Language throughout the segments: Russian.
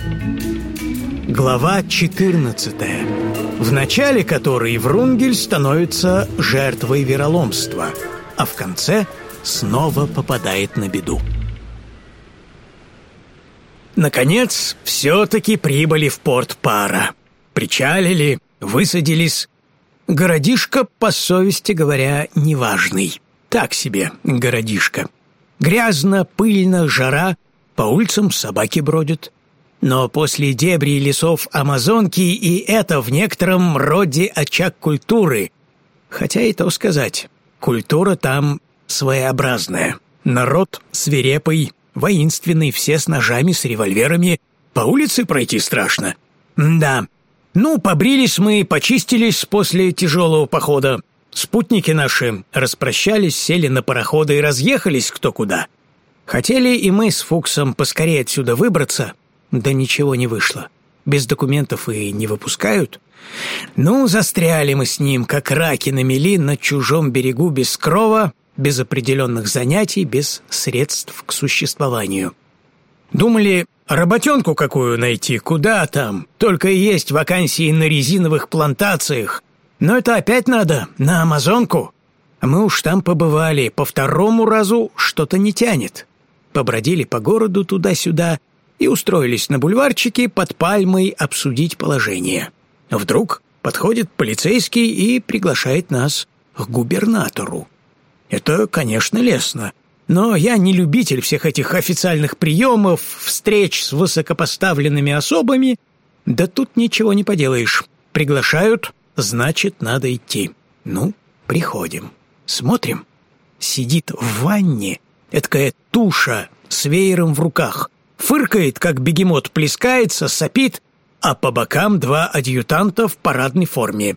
Глава 14, в начале которой Врунгель становится жертвой вероломства, а в конце снова попадает на беду. Наконец, все-таки прибыли в порт Пара. Причалили, высадились. Городишко, по совести говоря, неважный. Так себе городишко. Грязно, пыльно, жара, по улицам собаки бродят. Но после дебрей лесов Амазонки и это в некотором роде очаг культуры. Хотя и то сказать, культура там своеобразная. Народ свирепый, воинственный, все с ножами, с револьверами. По улице пройти страшно. Да. Ну, побрились мы, почистились после тяжелого похода. Спутники наши распрощались, сели на пароходы и разъехались кто куда. Хотели и мы с Фуксом поскорее отсюда выбраться, да ничего не вышло. Без документов и не выпускают. Ну, застряли мы с ним, как раки на мели, на чужом берегу без крова, без определенных занятий, без средств к существованию. Думали, работенку какую найти, куда там, только и есть вакансии на резиновых плантациях. Но это опять надо, на Амазонку. А мы уж там побывали, по второму разу что-то не тянет. Побродили по городу туда-сюда и устроились на бульварчике под пальмой обсудить положение. Вдруг подходит полицейский и приглашает нас к губернатору. Это, конечно, лестно, но я не любитель всех этих официальных приемов, встреч с высокопоставленными особами. Да тут ничего не поделаешь. Приглашают, значит, надо идти. Ну, приходим. Смотрим. Сидит в ванне эдакая туша с веером в руках. Фыркает, как бегемот, плескается, сопит, а по бокам два адъютанта в парадной форме.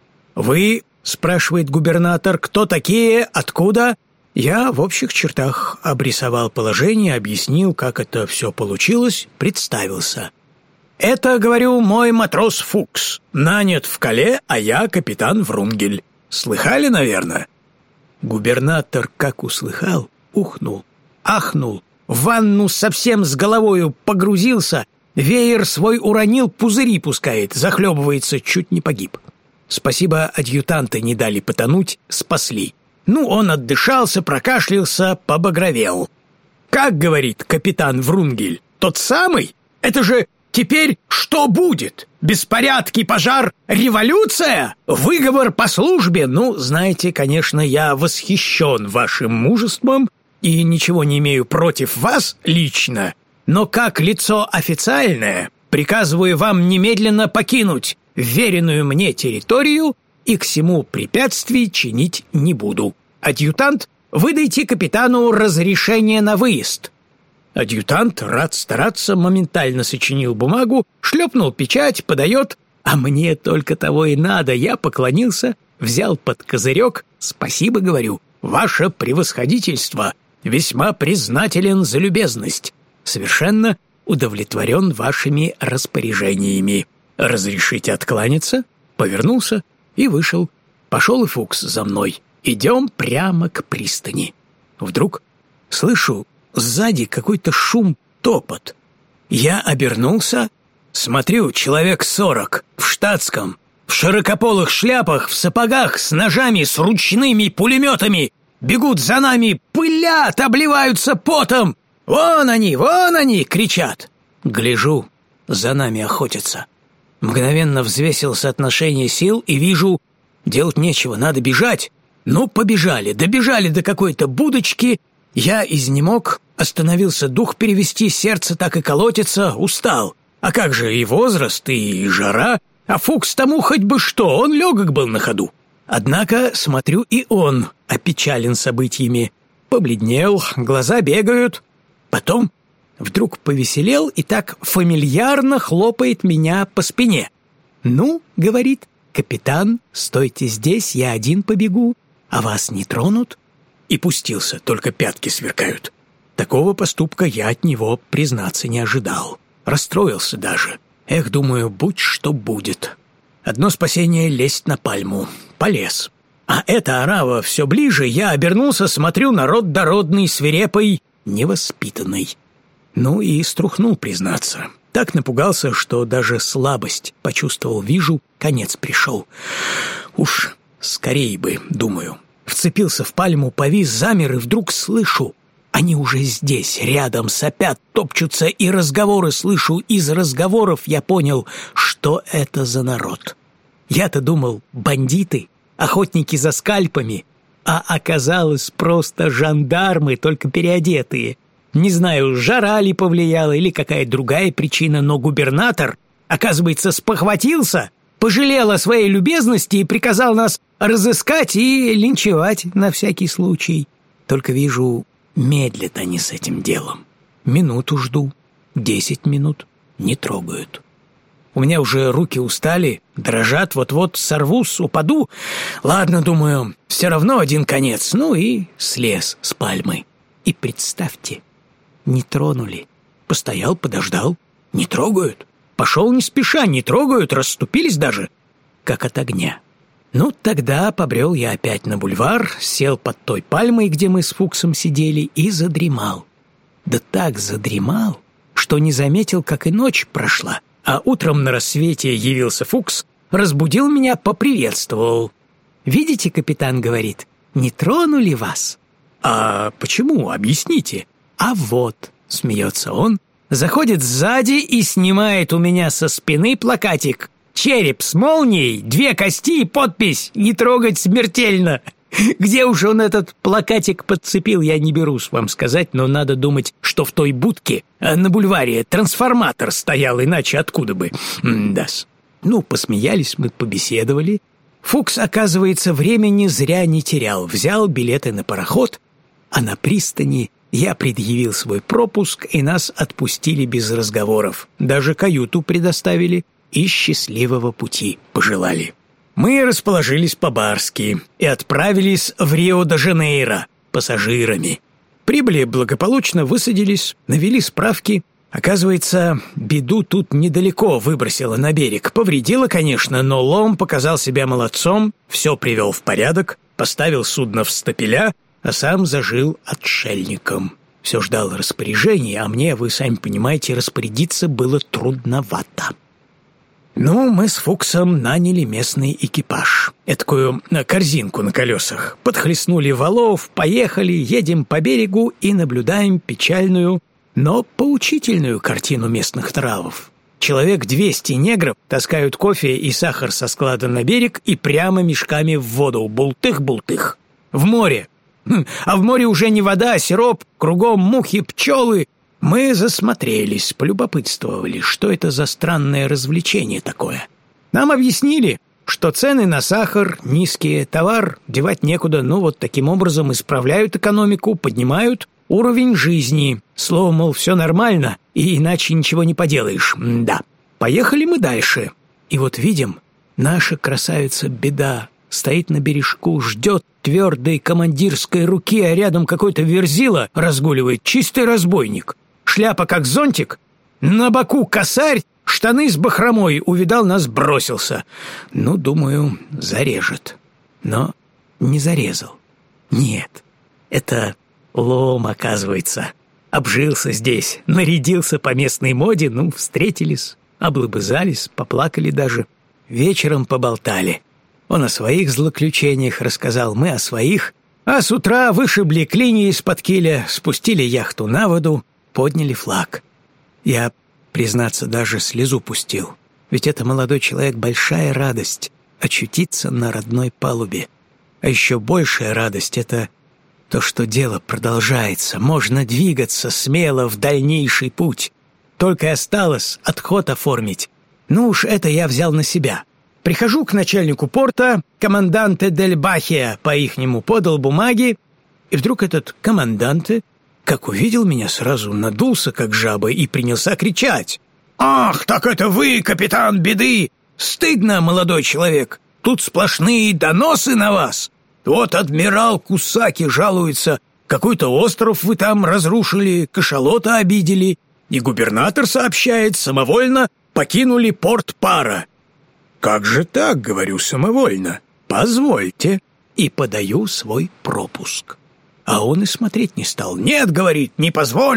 «Вы, — спрашивает губернатор, — кто такие, откуда?» Я в общих чертах обрисовал положение, объяснил, как это все получилось, представился. «Это, говорю, мой матрос Фукс, нанят в Кале, а я капитан Врунгель. Слыхали, наверное?» Губернатор, как услыхал, ухнул, ахнул, в ванну совсем с головою погрузился, веер свой уронил, пузыри пускает, захлебывается, чуть не погиб. Спасибо, адъютанты не дали потонуть, спасли. Ну, он отдышался, прокашлялся, побагровел. «Как, — говорит капитан Врунгель, — тот самый? Это же теперь что будет? Беспорядки, пожар, революция? Выговор по службе? Ну, знаете, конечно, я восхищен вашим мужеством и ничего не имею против вас лично, но как лицо официальное приказываю вам немедленно покинуть веренную мне территорию и к всему препятствий чинить не буду. Адъютант, выдайте капитану разрешение на выезд». Адъютант, рад стараться, моментально сочинил бумагу, шлепнул печать, подает, а мне только того и надо. Я поклонился, взял под козырек, спасибо, говорю, ваше превосходительство, весьма признателен за любезность, совершенно удовлетворен вашими распоряжениями. Разрешите откланяться? Повернулся и вышел. Пошел и Фукс за мной. Идем прямо к пристани. Вдруг слышу сзади какой-то шум, топот. Я обернулся, смотрю, человек 40, в штатском, в широкополых шляпах, в сапогах, с ножами, с ручными пулеметами, бегут за нами, пылят, обливаются потом. «Вон они!» — кричат. Гляжу, за нами охотятся. Мгновенно взвесил соотношение сил и вижу, делать нечего, надо бежать. Ну, побежали, добежали до какой-то будочки. Я изнемог, остановился дух перевести, сердце так и колотится, устал. А как же и возраст, и жара, а Фукс тому хоть бы что, он легок был на ходу. Однако, смотрю, и он опечален событиями. Побледнел, глаза бегают. Потом вдруг повеселел и так фамильярно хлопает меня по спине. «Ну, — говорит, — капитан, стойте здесь, я один побегу, а вас не тронут?» И пустился, только пятки сверкают. Такого поступка я от него, признаться, не ожидал. Расстроился даже. Эх, думаю, будь что будет. Одно спасение — лезть на пальму. Полез. А эта орава все ближе, я обернулся, смотрю, народ дородный, свирепый, невоспитанный. Ну и струхнул, признаться. Так напугался, что даже слабость почувствовал. Вижу, конец пришел. Уж скорей бы, думаю. Вцепился в пальму, повис, замер, и вдруг слышу. Они уже здесь, рядом, сопят, топчутся, и разговоры слышу. Из разговоров я понял, что это за народ. Я-то думал, бандиты, охотники за скальпами, а оказалось просто жандармы, только переодетые. Не знаю, жара ли повлияла или какая другая причина, но губернатор, оказывается, спохватился, пожалел о своей любезности и приказал нас разыскать и линчевать на всякий случай. Только вижу, медлят они с этим делом. Минуту жду, 10 минут, не трогают. У меня уже руки устали, дрожат, вот-вот сорвусь, упаду. Ладно, думаю, все равно один конец. Ну и слез с пальмы. И представьте, не тронули. Постоял, подождал. Не трогают. Пошел не спеша, не трогают, расступились даже, как от огня. Ну, тогда побрел я опять на бульвар, сел под той пальмой, где мы с Фуксом сидели, и задремал. Да так задремал, что не заметил, как и ночь прошла. А утром на рассвете явился Фукс, разбудил меня, поприветствовал. «Видите, капитан, — говорит, — не тронули вас». «А почему? Объясните». «А вот», — смеется он, заходит сзади и снимает у меня со спины плакатик. Череп с молнией, 2 кости и подпись «Не трогать смертельно». Где уж он этот плакатик подцепил, я не берусь вам сказать, но надо думать, что в той будке на бульваре трансформатор стоял, иначе откуда бы. Да-с. Ну, посмеялись мы, побеседовали. Фукс, оказывается, времени зря не терял. Взял билеты на пароход, а на пристани я предъявил свой пропуск, и нас отпустили без разговоров. Даже каюту предоставили и счастливого пути пожелали. Мы расположились по-барски и отправились в Рио-де-Жанейро пассажирами. Прибыли благополучно, высадились, навели справки. Оказывается, беду тут недалеко выбросила на берег. Повредила, конечно, но Лом показал себя молодцом, все привел в порядок, поставил судно в стапеля, а сам зажил отшельником. Все ждал распоряжений, а мне, вы сами понимаете, распорядиться было трудновато. Ну, мы с Фуксом наняли местный экипаж. Эдакую корзинку на колесах. Подхлестнули валов, поехали, едем по берегу и наблюдаем печальную, но поучительную картину местных нравов. Человек 200 негров таскают кофе и сахар со склада на берег и прямо мешками в воду. Бултых-бултых. В море. А в море уже не вода, а сироп, кругом мухи, пчелы. Мы засмотрелись, полюбопытствовали, что это за странное развлечение такое. Нам объяснили, что цены на сахар низкие, товар девать некуда, ну вот таким образом исправляют экономику, поднимают уровень жизни. Словом, мол, все нормально, и иначе ничего не поделаешь. Да. Поехали мы дальше. И вот видим, наша красавица Беда стоит на бережку, ждет твердой командирской руки, а рядом какой-то верзила разгуливает, чистый разбойник. Шляпа как зонтик, на боку косарь, штаны с бахромой, увидал нас, бросился. Ну, думаю, зарежет. Но не зарезал. Нет, это Лом, оказывается. Обжился здесь, нарядился по местной моде, ну, встретились, облобызались, поплакали даже. Вечером поболтали. Он о своих злоключениях рассказал, мы о своих. А с утра вышибли клинья из-под киля, спустили яхту на воду, подняли флаг. Я, признаться, даже слезу пустил. Ведь это, молодой человек, большая радость — очутиться на родной палубе. А еще большая радость — это то, что дело продолжается. Можно двигаться смело в дальнейший путь. Только осталось отход оформить. Ну уж это я взял на себя. Прихожу к начальнику порта, команданте дель Бахия, по-ихнему подал бумаги, и вдруг этот команданте, как увидел меня, сразу надулся, как жаба, и принялся кричать. «Ах, так это вы, капитан Беды! Стыдно, молодой человек! Тут сплошные доносы на вас! Вот адмирал Кусаки жалуется, какой-то остров вы там разрушили, кашалота обидели, и губернатор сообщает, самовольно покинули порт Пара». «Как же так, — говорю, — самовольно? Позвольте». И подаю свой пропуск. А он и смотреть не стал. «Нет, — говорит, — не позволю.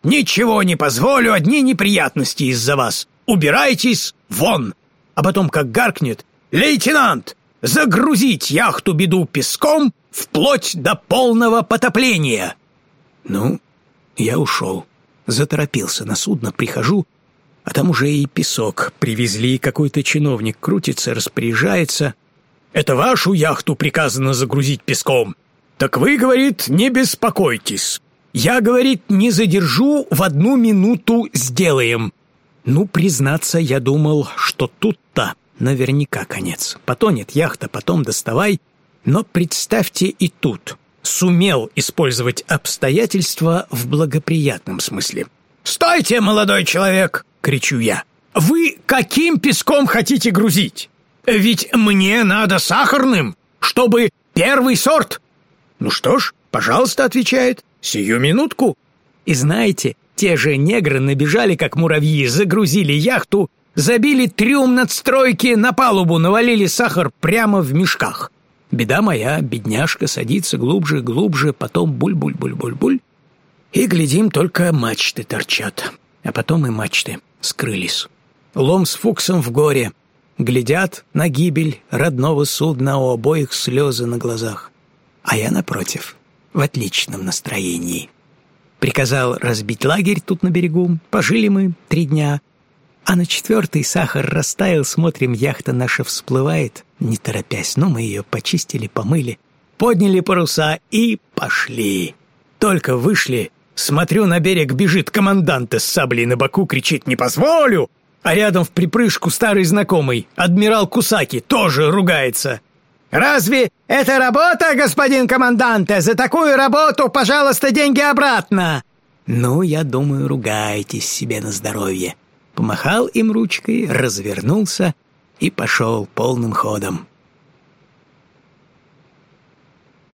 Ничего не позволю, одни неприятности из-за вас. Убирайтесь вон!» А потом как гаркнет: «Лейтенант, загрузить яхту «Беду» песком вплоть до полного потопления!» Ну, я ушел. Заторопился на судно, прихожу, а там уже и песок привезли, какой-то чиновник крутится, распоряжается. «Это вашу яхту приказано загрузить песком. Так вы, говорит, не беспокойтесь. Я, говорит, не задержу, в 1 минуту сделаем». Ну, признаться, я думал, что тут-то наверняка конец. Потонет яхта, потом доставай. Но представьте, и тут сумел использовать обстоятельства в благоприятном смысле. «Стойте, молодой человек!» — кричу я. «Вы каким песком хотите грузить? Ведь мне надо сахарным, чтобы первый сорт». «Ну что ж, пожалуйста», — отвечает, — «сию минутку». И знаете, те же негры набежали, как муравьи, загрузили яхту, забили трюм надстройки, на палубу навалили сахар прямо в мешках. Беда моя, бедняжка, садится глубже, глубже, потом буль-буль-буль-буль-буль. И, глядим, только мачты торчат. А потом и мачты скрылись. Лом с Фуксом в горе. Глядят на гибель родного судна, у обоих слезы на глазах. А я, напротив, в отличном настроении. Приказал разбить лагерь тут на берегу. Пожили мы 3 дня. А на 4-й сахар растаял, смотрим, яхта наша всплывает, не торопясь. Но мы ее почистили, помыли, подняли паруса и пошли. Только вышли, смотрю, на берег бежит командант с саблей на боку, кричит: «Не позволю!» А рядом в припрыжку старый знакомый, адмирал Кусаки, тоже ругается. «Разве это работа, господин команданте? За такую работу, пожалуйста, деньги обратно!» Ну, я думаю, ругайтесь себе на здоровье. Помахал им ручкой, развернулся и пошел полным ходом.